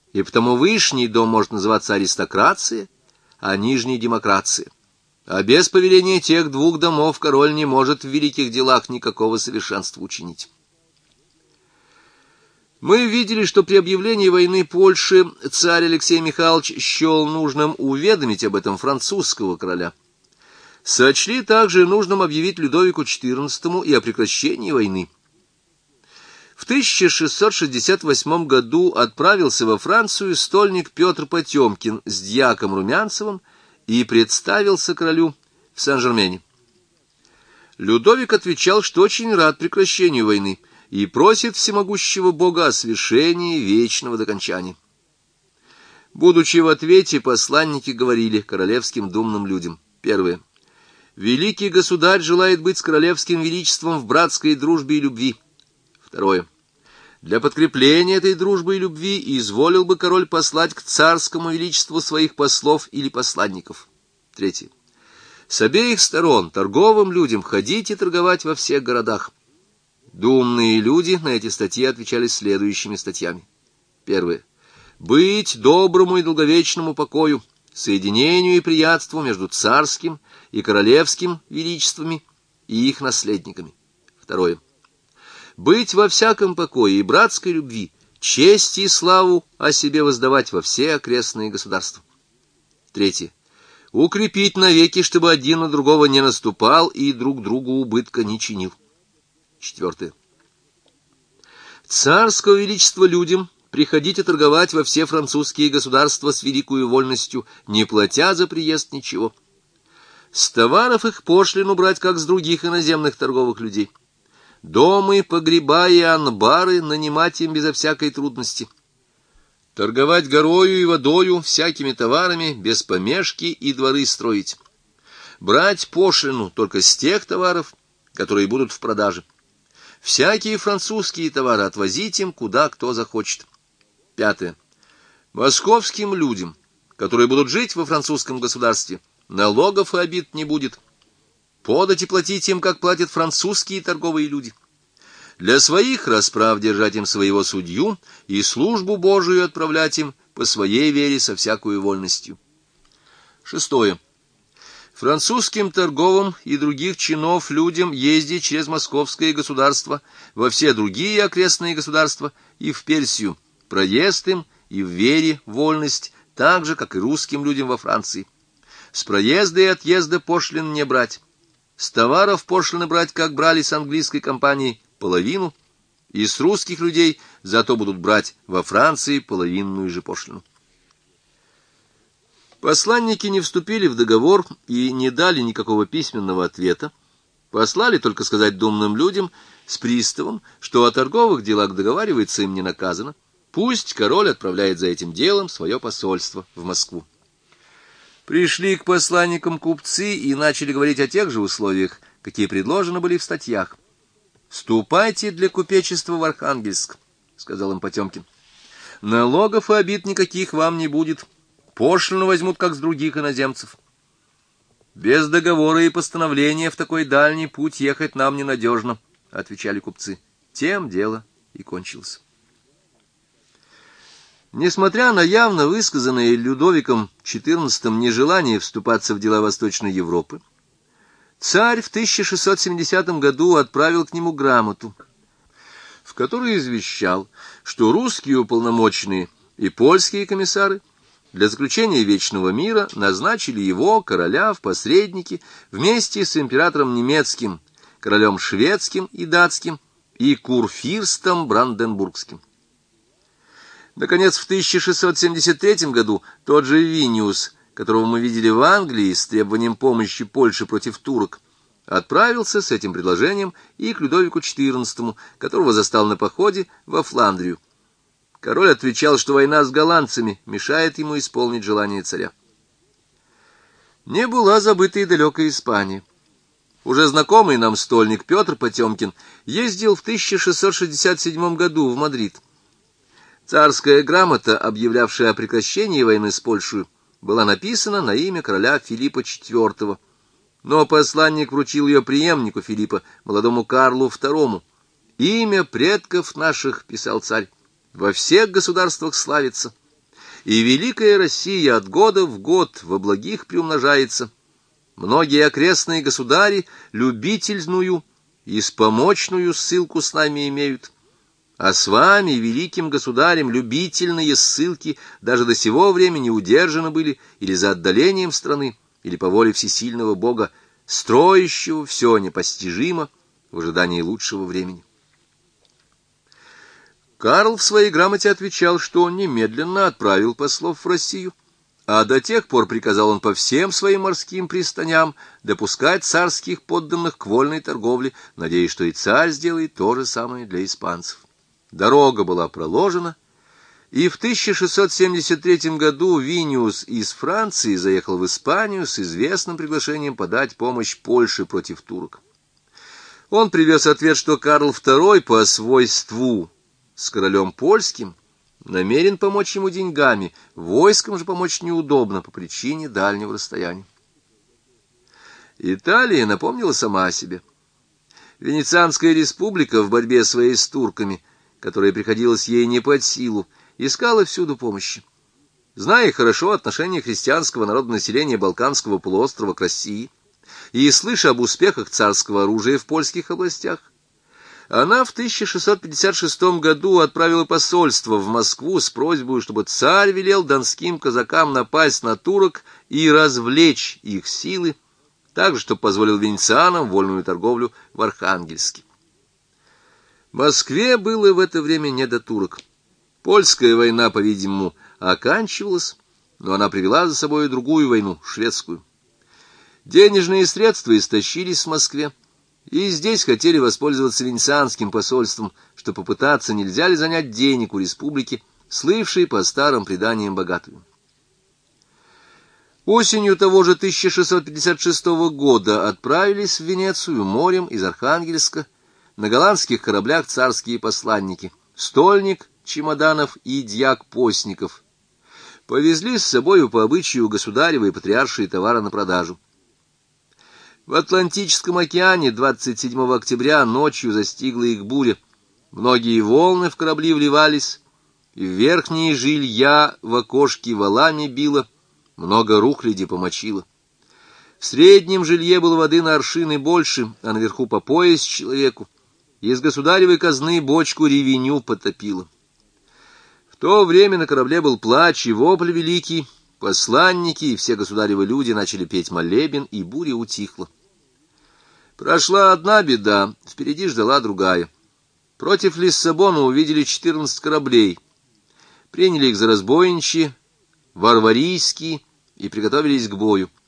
и потому вышний дом может называться аристократия, а нижний — демократия. А без повеления тех двух домов король не может в великих делах никакого совершенства учинить. Мы видели, что при объявлении войны Польше царь Алексей Михайлович счел нужным уведомить об этом французского короля. Сочли также нужным объявить Людовику XIV и о прекращении войны. В 1668 году отправился во Францию стольник Петр Потемкин с дьяком Румянцевым и представился королю в Сен-Жермене. Людовик отвечал, что очень рад прекращению войны и просит всемогущего Бога о свершении вечного докончания. Будучи в ответе, посланники говорили королевским думным людям: первое. Великий государь желает быть с королевским величеством в братской дружбе и любви. Второе. Для подкрепления этой дружбы и любви изволил бы король послать к царскому величеству своих послов или посланников. Третье. С обеих сторон торговым людям ходить и торговать во всех городах. Думные люди на эти статьи отвечали следующими статьями. Первое. Быть доброму и долговечному покою, соединению и приятству между царским и королевским величествами и их наследниками. Второе. Быть во всяком покое и братской любви, честь и славу о себе воздавать во все окрестные государства. Третье. Укрепить навеки, чтобы один на другого не наступал и друг другу убытка не чинил. Четвертое. Царского величества людям приходите торговать во все французские государства с великою вольностью, не платя за приезд ничего. С товаров их пошлину брать, как с других иноземных торговых людей. Домы, погреба и анбары нанимать им безо всякой трудности. Торговать горою и водою, всякими товарами, без помешки и дворы строить. Брать пошлину только с тех товаров, которые будут в продаже. Всякие французские товары отвозить им, куда кто захочет. Пятое. Московским людям, которые будут жить во французском государстве, налогов и обид не будет. Подать и платить им, как платят французские торговые люди. Для своих расправ держать им своего судью и службу Божию отправлять им по своей вере со всякою вольностью. Шестое. Французским торговым и других чинов людям ездить через московское государство во все другие окрестные государства и в Персию, проезд им и в вере вольность, так же, как и русским людям во Франции. С проезда и отъезда пошлин не брать. С товаров пошлины брать, как брали с английской компанией, половину, и с русских людей зато будут брать во Франции половинную же пошлину. Посланники не вступили в договор и не дали никакого письменного ответа, послали только сказать думным людям с приставом, что о торговых делах договариваться им не наказано, пусть король отправляет за этим делом свое посольство в Москву. Пришли к посланникам купцы и начали говорить о тех же условиях, какие предложены были в статьях. «Ступайте для купечества в Архангельск», — сказал им Потемкин. «Налогов и обид никаких вам не будет. Пошлину возьмут, как с других иноземцев. Без договора и постановления в такой дальний путь ехать нам ненадежно», — отвечали купцы. Тем дело и кончилось. Несмотря на явно высказанное Людовиком XIV нежелание вступаться в дела Восточной Европы, царь в 1670 году отправил к нему грамоту, в которой извещал, что русские уполномоченные и польские комиссары для заключения вечного мира назначили его, короля, в посредники вместе с императором немецким, королем шведским и датским и курфирстом бранденбургским. Наконец, в 1673 году тот же Виниус, которого мы видели в Англии с требованием помощи Польши против турок, отправился с этим предложением и к Людовику XIV, которого застал на походе во Фландрию. Король отвечал, что война с голландцами мешает ему исполнить желание царя. Не была забыта и далекая Испания. Уже знакомый нам стольник Петр Потемкин ездил в 1667 году в Мадрид. Царская грамота, объявлявшая о прекращении войны с Польшей, была написана на имя короля Филиппа IV, но посланник вручил ее преемнику Филиппа, молодому Карлу II. «Имя предков наших, — писал царь, — во всех государствах славится, и великая Россия от года в год во благих приумножается. Многие окрестные государи любительную и спомочную ссылку с нами имеют. А с вами, великим государем, любительные ссылки даже до сего времени удержаны были или за отдалением страны, или по воле всесильного Бога, строящего все непостижимо в ожидании лучшего времени. Карл в своей грамоте отвечал, что он немедленно отправил послов в Россию, а до тех пор приказал он по всем своим морским пристаням допускать царских подданных к вольной торговле, надеясь, что и царь сделает то же самое для испанцев. Дорога была проложена, и в 1673 году Виниус из Франции заехал в Испанию с известным приглашением подать помощь Польше против турок. Он привез ответ, что Карл II по свойству с королем польским намерен помочь ему деньгами, войском же помочь неудобно по причине дальнего расстояния. Италия напомнила сама о себе. Венецианская республика в борьбе своей с турками, которая приходилась ей не под силу, искала всюду помощи. Зная хорошо отношение христианского народонаселения Балканского полуострова к России и слыша об успехах царского оружия в польских областях, она в 1656 году отправила посольство в Москву с просьбой, чтобы царь велел донским казакам напасть на турок и развлечь их силы, так же, чтобы позволил венецианам вольную торговлю в Архангельске. Москве было в это время не до турок. Польская война, по-видимому, оканчивалась, но она привела за собой другую войну, шведскую. Денежные средства истощились в Москве, и здесь хотели воспользоваться венецианским посольством, чтобы попытаться, нельзя ли занять денег у республики, слывшей по старым преданиям богатую. Осенью того же 1656 года отправились в Венецию морем из Архангельска на голландских кораблях царские посланники, стольник Чемоданов и дьяк Постников. Повезли с собою по обычаю государевой патриаршие товары на продажу. В Атлантическом океане 27 октября ночью застигла их буря. Многие волны в корабли вливались, и в верхние жилья в окошки валами било, много рухляди помочило. В среднем жилье было воды на аршины больше, а наверху по пояс человеку. Из государевой казны бочку ревеню потопило. В то время на корабле был плач и вопль великий, посланники и все государевы люди начали петь молебен, и буря утихла. Прошла одна беда, впереди ждала другая. Против Лиссабона увидели 14 кораблей, приняли их за разбойничьи, варварийские, и приготовились к бою.